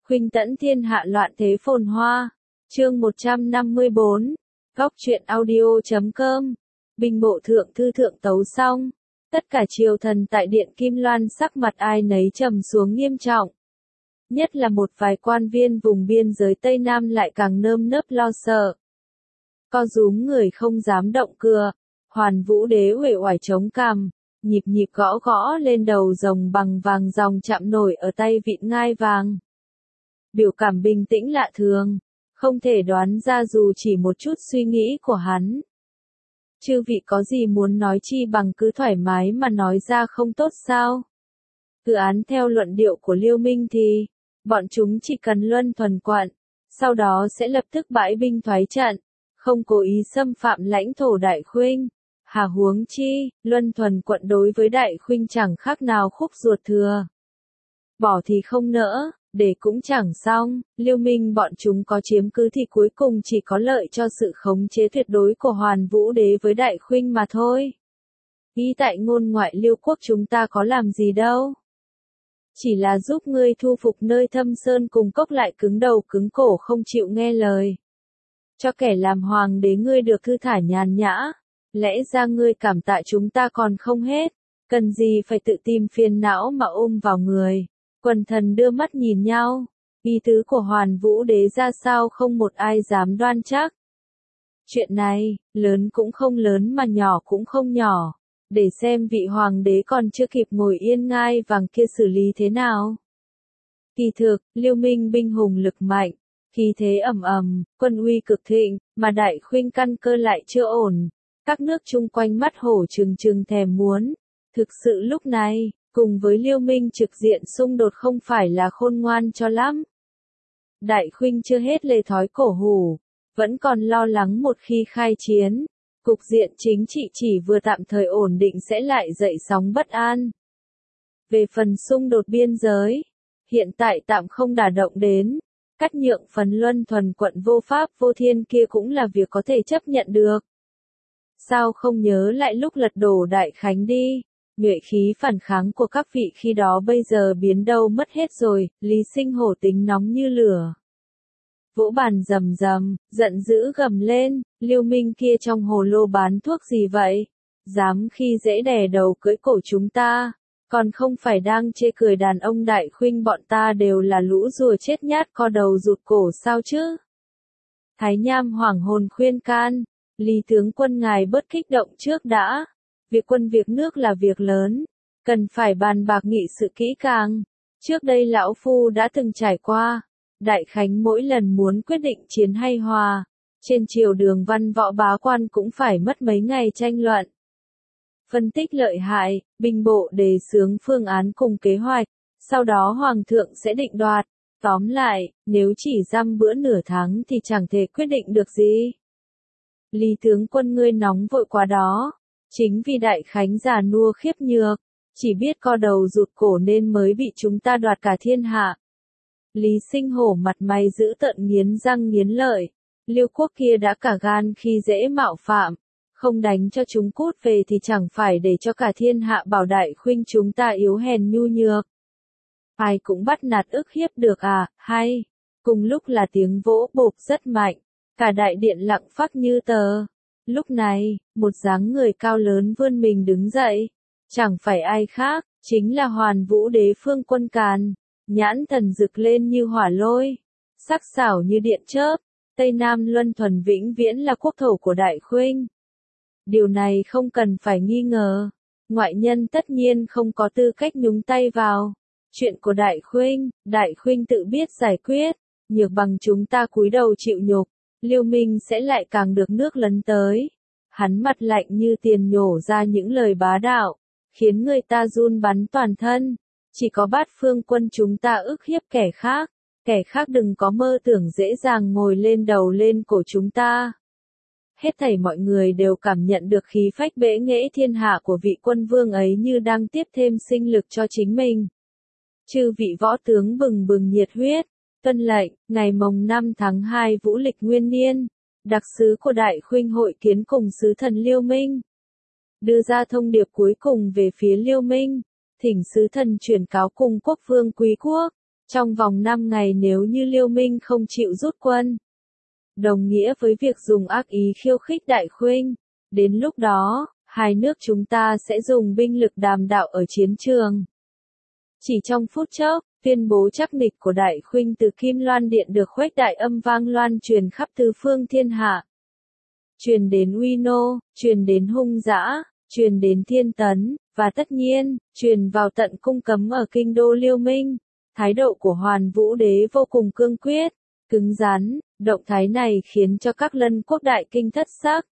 Khuynh tẫn thiên hạ loạn thế phồn hoa. Chương 154. Góc truyện audio.com. Binh bộ thượng thư thượng tấu xong. Tất cả triều thần tại điện Kim Loan sắc mặt ai nấy trầm xuống nghiêm trọng. Nhất là một vài quan viên vùng biên giới Tây Nam lại càng nơm nớp lo sợ. Co rúm người không dám động cựa. Hoàn Vũ đế uể oải chống cằm, nhịp nhịp gõ gõ lên đầu rồng bằng vàng ròng chạm nổi ở tay vịn ngai vàng. Biểu cảm bình tĩnh lạ thường, không thể đoán ra dù chỉ một chút suy nghĩ của hắn. Chư vị có gì muốn nói chi bằng cứ thoải mái mà nói ra không tốt sao? Cứ án theo luận điệu của Liêu Minh thì, bọn chúng chỉ cần luân thuần quận, sau đó sẽ lập tức bãi binh thoái trận, không cố ý xâm phạm lãnh thổ Đại Khuynh. Hà huống chi, luân thuần quận đối với Đại Khuynh chẳng khác nào khúc ruột thừa. Bỏ thì không nỡ, để cũng chẳng xong, Liêu Minh bọn chúng có chiếm cứ thì cuối cùng chỉ có lợi cho sự khống chế tuyệt đối của Hoàn Vũ đế với Đại Khuynh mà thôi. Ý tại ngôn ngoại Liêu quốc chúng ta có làm gì đâu. Chỉ là giúp ngươi thu phục nơi thâm sơn cùng cốc lại cứng đầu cứng cổ không chịu nghe lời. Cho kẻ làm hoàng đế ngươi được thư thả nhàn nhã. Lẽ ra ngươi cảm tạ chúng ta còn không hết, cần gì phải tự tìm phiền não mà ôm vào người. Quần thần đưa mắt nhìn nhau, ý tứ của Hoàn Vũ đế ra sao không một ai dám đoan chắc. Chuyện này, lớn cũng không lớn mà nhỏ cũng không nhỏ, để xem vị hoàng đế còn chưa kịp ngồi yên ngai vàng kia xử lý thế nào. Kỳ thực, Liêu Minh binh hùng lực mạnh, khí thế ầm ầm, quân uy cực thịnh, mà Đại Khuynh căn cơ lại chưa ổn. Các nước chung quanh mắt hổ trừng trừng thèm muốn. Thực sự lúc này, cùng với Liêu Minh trực diện xung đột không phải là khôn ngoan cho lắm. Đại Khuynh chưa hết lề thói cổ hủ, vẫn còn lo lắng một khi khai chiến, cục diện chính trị chỉ vừa tạm thời ổn định sẽ lại dậy sóng bất an. Về phần xung đột biên giới, hiện tại tạm không đả động đến, cắt nhượng phần luân thuần quận vô pháp vô thiên kia cũng là việc có thể chấp nhận được. Sao không nhớ lại lúc lật đổ Đại Khánh đi, nhuệ khí phản kháng của các vị khi đó bây giờ biến đâu mất hết rồi, Lý Sinh Hổ tính nóng như lửa. Vỗ bàn rầm rầm, giận dữ gầm lên, Liêu Minh kia trong hồ lô bán thuốc gì vậy? Dám khi dễ đè đầu cưỡi cổ chúng ta, còn không phải đang chê cười đàn ông Đại Khuynh bọn ta đều là lũ rùa chết nhát co đầu rụt cổ sao chứ? Thái Nham hoảng hồn khuyên can. Lý tướng quân ngài bớt kích động trước đã. Việc quân việc nước là việc lớn, cần phải bàn bạc nghị sự kỹ càng. Trước đây lão phu đã từng trải qua. Đại Khánh mỗi lần muốn quyết định chiến hay hòa, trên triều đường văn võ bá quan cũng phải mất mấy ngày tranh luận. Phân tích lợi hại, binh bộ đề xướng phương án cùng kế hoạch, sau đó hoàng thượng sẽ định đoạt. Tóm lại, nếu chỉ dăm bữa nửa tháng thì chẳng thể quyết định được gì. Lý tướng quân ngươi nóng vội quá đó, chính vì Đại Khánh già nua khiếp nhược, chỉ biết co đầu rụt cổ nên mới bị chúng ta đoạt cả thiên hạ. Lý Sinh Hổ mặt mày giữ tợn nghiến răng nghiến lợi, Liêu quốc kia đã cả gan khi dễ mạo phạm, không đánh cho chúng cút về thì chẳng phải để cho cả thiên hạ bảo Đại Khuynh chúng ta yếu hèn nhu nhược. Ai cũng bắt nạt ức hiếp được à, hay, cùng lúc là tiếng vỗ bộp rất mạnh. Cả đại điện lặng phắc như tờ. Lúc này, một dáng người cao lớn vươn mình đứng dậy. Chẳng phải ai khác, chính là Hoàn Vũ đế Phương Quân Càn. Nhãn thần rực lên như hỏa lôi. Sắc sảo như điện chớp. Tây Nam luân thuần vĩnh viễn là quốc thổ của Đại Khuynh. Điều này không cần phải nghi ngờ. Ngoại nhân tất nhiên không có tư cách nhúng tay vào. Chuyện của Đại Khuynh tự biết giải quyết. Nhược bằng chúng ta cúi đầu chịu nhục. Liêu Minh sẽ lại càng được nước lấn tới. Hắn mặt lạnh như tiền nhổ ra những lời bá đạo, khiến người ta run bắn toàn thân. Chỉ có Bát Phương quân chúng ta ức hiếp kẻ khác đừng có mơ tưởng dễ dàng ngồi lên đầu lên cổ chúng ta. Hết thảy mọi người đều cảm nhận được khí phách bẽ nghễ thiên hạ của vị quân vương ấy như đang tiếp thêm sinh lực cho chính mình. Chư vị võ tướng bừng bừng nhiệt huyết. Tuân lệnh, ngày mồng 5 tháng 2 Vũ lịch Nguyên Niên, đặc sứ của Đại Khuynh hội kiến cùng sứ thần Liêu Minh. Đưa ra thông điệp cuối cùng về phía Liêu Minh, thỉnh sứ thần chuyển cáo cùng quốc vương quý quốc, Trong vòng 5 ngày nếu như Liêu Minh không chịu rút quân, đồng nghĩa với việc dùng ác ý khiêu khích Đại Khuynh. Đến lúc đó, hai nước chúng ta sẽ dùng binh lực đàm đạo ở chiến trường. Chỉ trong phút chốc, tuyên bố chắc nịch của Đại Khuynh từ Kim Loan Điện được khuếch đại âm vang loan truyền khắp tứ phương thiên hạ. Truyền đến Uy Nô, truyền đến Hung Dã, truyền đến Thiên Tấn, và tất nhiên, truyền vào tận cung cấm ở kinh đô Liêu Minh. Thái độ của Hoàn Vũ Đế vô cùng cương quyết, cứng rắn, động thái này khiến cho các lân quốc đại kinh thất sắc.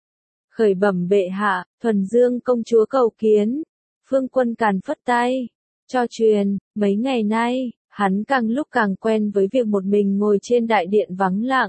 Khởi bẩm bệ hạ, Thuần Dương công chúa cầu kiến. Phương Quân Càn phất tay, cho truyền, mấy ngày nay, hắn càng lúc càng quen với việc một mình ngồi trên đại điện vắng lặng.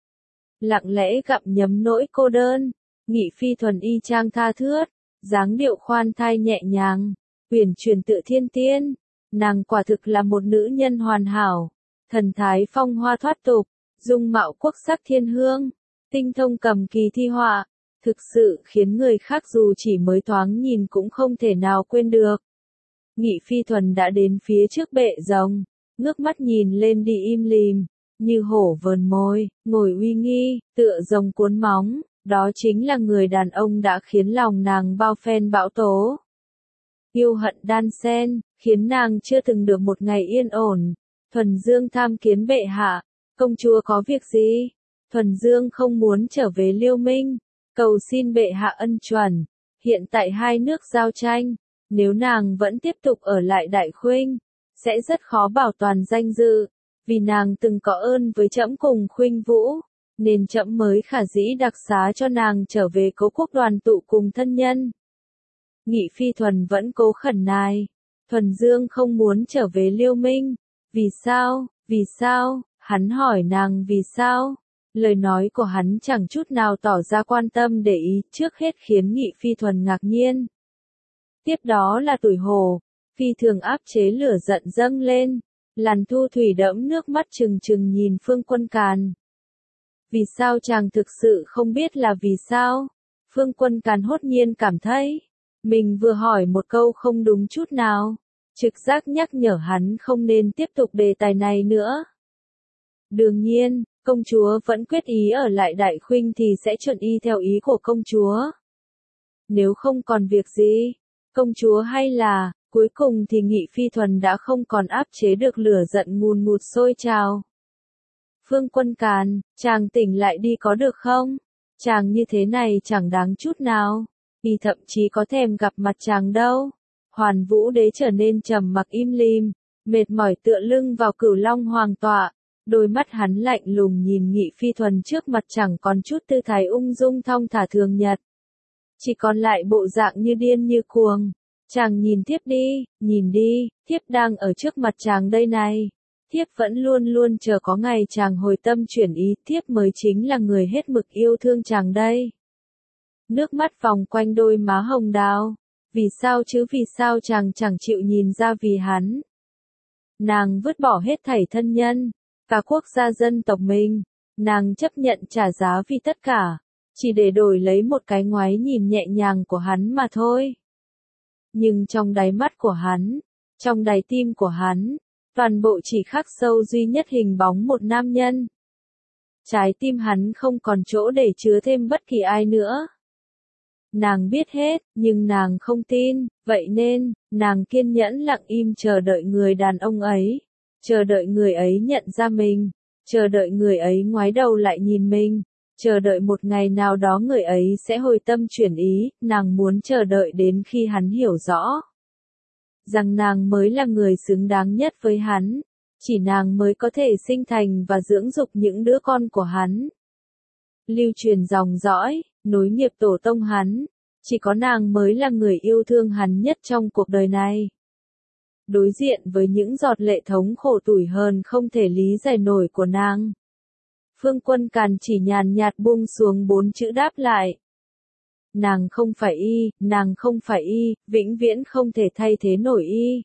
Lặng lẽ gặm nhấm nỗi cô đơn. Nghị Phi Thuần y trang tha thướt, dáng điệu khoan thai nhẹ nhàng, uyển chuyển tự thiên tiên. Nàng quả thực là một nữ nhân hoàn hảo, thần thái phong hoa thoát tục, dung mạo quốc sắc thiên hương, tinh thông cầm kỳ thi họa, thực sự khiến người khác dù chỉ mới thoáng nhìn cũng không thể nào quên được. Nghị Phi Thuần đã đến phía trước bệ rồng, ngước mắt nhìn lên đi im lìm, như hổ vờn môi, ngồi uy nghi, tựa rồng cuốn móng, đó chính là người đàn ông đã khiến lòng nàng bao phen bão tố. Yêu hận đan xen, khiến nàng chưa từng được một ngày yên ổn. Thuần Dương tham kiến bệ hạ, công chúa có việc gì? Thuần Dương không muốn trở về Liêu Minh, cầu xin bệ hạ ân chuẩn. Hiện tại hai nước giao tranh, nếu nàng vẫn tiếp tục ở lại Đại Khuynh, sẽ rất khó bảo toàn danh dự, vì nàng từng có ơn với trẫm cùng Khuynh Vũ, nên trẫm mới khả dĩ đặc xá cho nàng trở về Cố Quốc đoàn tụ cùng thân nhân. Nghị Phi Thuần vẫn cố khẩn nài. Thuần Dương không muốn trở về Liêu Minh. Vì sao? Vì sao? Hắn hỏi nàng vì sao? Lời nói của hắn chẳng chút nào tỏ ra quan tâm để ý, trước hết khiến Nghị Phi Thuần ngạc nhiên. Tiếp đó là tủi hổ, phi thường áp chế lửa giận dâng lên. Làn Thu Thủy đẫm nước mắt trừng trừng nhìn Phương Quân Càn. Vì sao chàng thực sự không biết là vì sao? Phương Quân Càn hốt nhiên cảm thấy mình vừa hỏi một câu không đúng chút nào. Trực giác nhắc nhở hắn không nên tiếp tục đề tài này nữa. Đương nhiên, công chúa vẫn quyết ý ở lại Đại Khuynh thì sẽ chuẩn y theo ý của công chúa. Nếu không còn việc gì, công chúa hay là, cuối cùng thì Nghị Phi Thuần đã không còn áp chế được lửa giận ngùn ngụt sôi trào. Phương Quân Càn, chàng tỉnh lại đi có được không? Chàng như thế này chẳng đáng chút nào. Y thậm chí có thèm gặp mặt chàng đâu. Hoàn Vũ Đế trở nên trầm mặc im lìm, mệt mỏi tựa lưng vào Cửu Long Hoàng tọa. Đôi mắt hắn lạnh lùng nhìn Nghị Phi Thuần trước mặt chẳng còn chút tư thái ung dung thong thả thường nhật. Chỉ còn lại bộ dạng như điên như cuồng. Chàng nhìn thiếp đi, nhìn đi, thiếp đang ở trước mặt chàng đây này. Thiếp vẫn luôn luôn chờ có ngày chàng hồi tâm chuyển ý, thiếp mới chính là người hết mực yêu thương chàng đây. Nước mắt vòng quanh đôi má hồng đào. Vì sao chứ, vì sao chàng chẳng chịu nhìn ra vì hắn? Nàng vứt bỏ hết thảy thân nhân, cả quốc gia dân tộc mình. Nàng chấp nhận trả giá vì tất cả, chỉ để đổi lấy một cái ngoái nhìn nhẹ nhàng của hắn mà thôi. Nhưng trong đáy mắt của hắn, trong đáy tim của hắn, toàn bộ chỉ khắc sâu duy nhất hình bóng một nam nhân. Trái tim hắn không còn chỗ để chứa thêm bất kỳ ai nữa. Nàng biết hết, nhưng nàng không tin, vậy nên, nàng kiên nhẫn lặng im chờ đợi người đàn ông ấy, chờ đợi người ấy nhận ra mình, chờ đợi người ấy ngoái đầu lại nhìn mình, chờ đợi một ngày nào đó người ấy sẽ hồi tâm chuyển ý, nàng muốn chờ đợi đến khi hắn hiểu rõ rằng nàng mới là người xứng đáng nhất với hắn, chỉ nàng mới có thể sinh thành và dưỡng dục những đứa con của hắn. Lưu truyền dòng dõi, nối nghiệp tổ tông hắn, chỉ có nàng mới là người yêu thương hắn nhất trong cuộc đời này. Đối diện với những giọt lệ thống khổ tủi hờn không thể lý giải nổi của nàng, Phương Quân Càn chỉ nhàn nhạt buông xuống 4 chữ đáp lại. Nàng không phải y, nàng không phải y, vĩnh viễn không thể thay thế nổi y.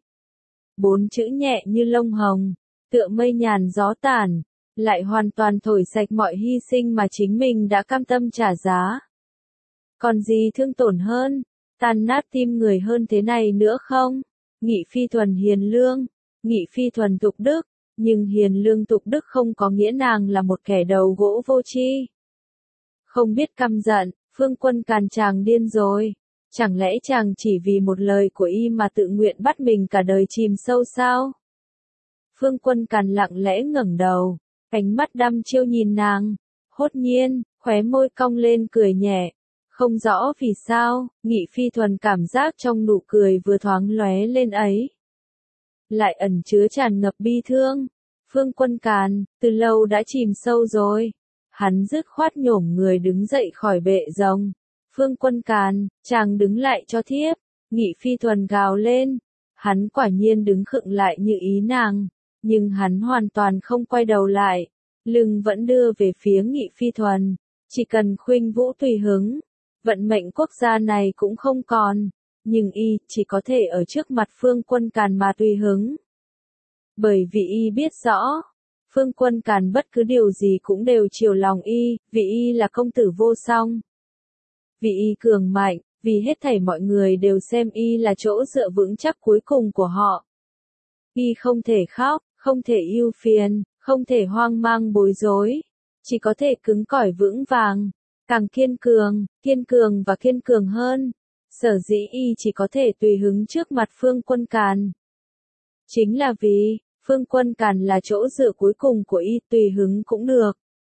4 chữ nhẹ như lông hồng, tựa mây nhàn gió tản, lại hoàn toàn thổi sạch mọi hy sinh mà chính mình đã cam tâm trả giá. Còn gì thương tổn hơn, tan nát tim người hơn thế này nữa không? Nghị Phi Thuần hiền lương, Nghị Phi Thuần tục đức, Nhưng hiền lương tục đức không có nghĩa nàng là một kẻ đầu gỗ vô tri. Không biết căm giận, Phương Quân Càn chàng điên rồi. Chẳng lẽ chàng chỉ vì một lời của y mà tự nguyện bắt mình cả đời chìm sâu sao? Phương Quân Càn lặng lẽ ngẩng đầu, ánh mắt đăm chiêu nhìn nàng. Hốt nhiên, khóe môi cong lên cười nhẹ. Không rõ vì sao, Nghị Phi Thuần cảm giác trong nụ cười vừa thoáng lóe lên ấy lại ẩn chứa tràn ngập bi thương. Phương Quân Càn, từ lâu đã chìm sâu rồi. Hắn dứt khoát nhổm người đứng dậy khỏi bệ rồng. Phương Quân Càn, chàng đứng lại cho thiếp. Nghị Phi Thuần gào lên. Hắn quả nhiên đứng khựng lại như ý nàng. Nhưng hắn hoàn toàn không quay đầu lại. Lưng vẫn đưa về phía Nghị Phi Thuần. Chỉ cần khuynh vũ tùy hứng. Vận mệnh quốc gia này cũng không còn. Nhưng y chỉ có thể ở trước mặt Phương Quân Càn mà tùy hứng. Bởi vì y biết rõ. Phương Quân Càn bất cứ điều gì cũng đều chiều lòng y, vì y là công tử vô song. Vì y cường mạnh, vì hết thảy mọi người đều xem y là chỗ dựa vững chắc cuối cùng của họ. Y không thể khóc, không thể ưu phiền, không thể hoang mang bối rối. Chỉ có thể cứng cỏi vững vàng, càng kiên cường và kiên cường hơn. Sở dĩ y chỉ có thể tùy hứng trước mặt Phương Quân Càn. Chính là vì, Phương Quân Càn là chỗ dựa cuối cùng của y, tùy hứng cũng được.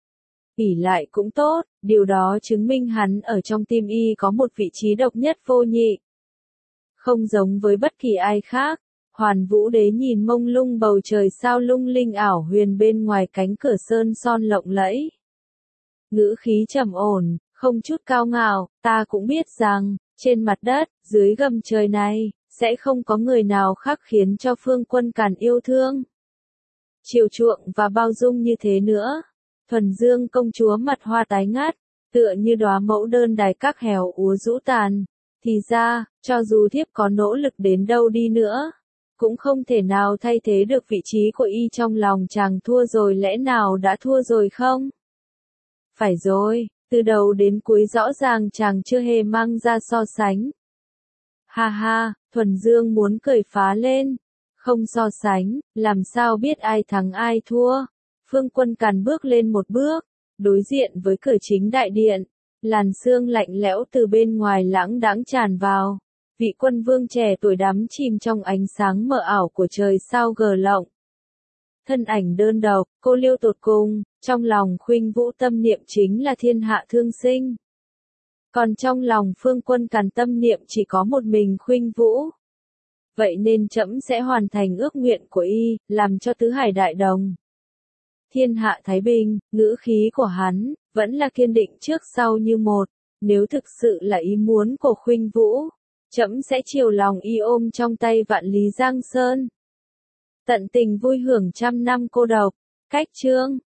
ỷ lại cũng tốt, điều đó chứng minh hắn ở trong tim y có một vị trí độc nhất vô nhị. Không giống với bất kỳ ai khác, Hoàn Vũ Đế nhìn mông lung bầu trời sao lung linh ảo huyền bên ngoài cánh cửa sơn son lộng lẫy. Ngữ khí trầm ổn, không chút cao ngạo, ta cũng biết rằng, trên mặt đất, dưới gầm trời này, sẽ không có người nào khác khiến cho Phương Quân Càn yêu thương, chiều chuộng và bao dung như thế nữa. Thuần Dương công chúa mặt hoa tái ngắt, tựa như đóa mẫu đơn đài các hèo úa rũ tàn. Thì ra, cho dù thiếp có nỗ lực đến đâu đi nữa, cũng không thể nào thay thế được vị trí của y trong lòng chàng. Thua rồi, lẽ nào đã thua rồi không? Phải rồi, từ đầu đến cuối rõ ràng chàng chưa hề mang ra so sánh. Ha ha, Thuần Dương muốn cười phá lên. Không so sánh, làm sao biết ai thắng ai thua? Phương Quân Càn bước lên một bước, đối diện với cửa chính đại điện. Làn sương lạnh lẽo từ bên ngoài lãng đãng tràn vào. Vị quân vương trẻ tuổi đắm chìm trong ánh sáng mờ ảo của trời sao gờ lộng. Thân ảnh đơn độc, cô liêu tột cùng, trong lòng khuynh vũ tâm niệm chính là thiên hạ thương sinh. Còn trong lòng Phương Quân Càn tâm niệm chỉ có một mình khuynh vũ. Vậy nên trẫm sẽ hoàn thành ước nguyện của y, làm cho tứ hải đại đồng. Thiên hạ thái bình, ngữ khí của hắn, vẫn là kiên định trước sau như một. Nếu thực sự là ý muốn của khuynh vũ, trẫm sẽ chiều lòng y ôm trong tay vạn lý giang sơn. Tận tình vui hưởng trăm năm cô độc. Cách chương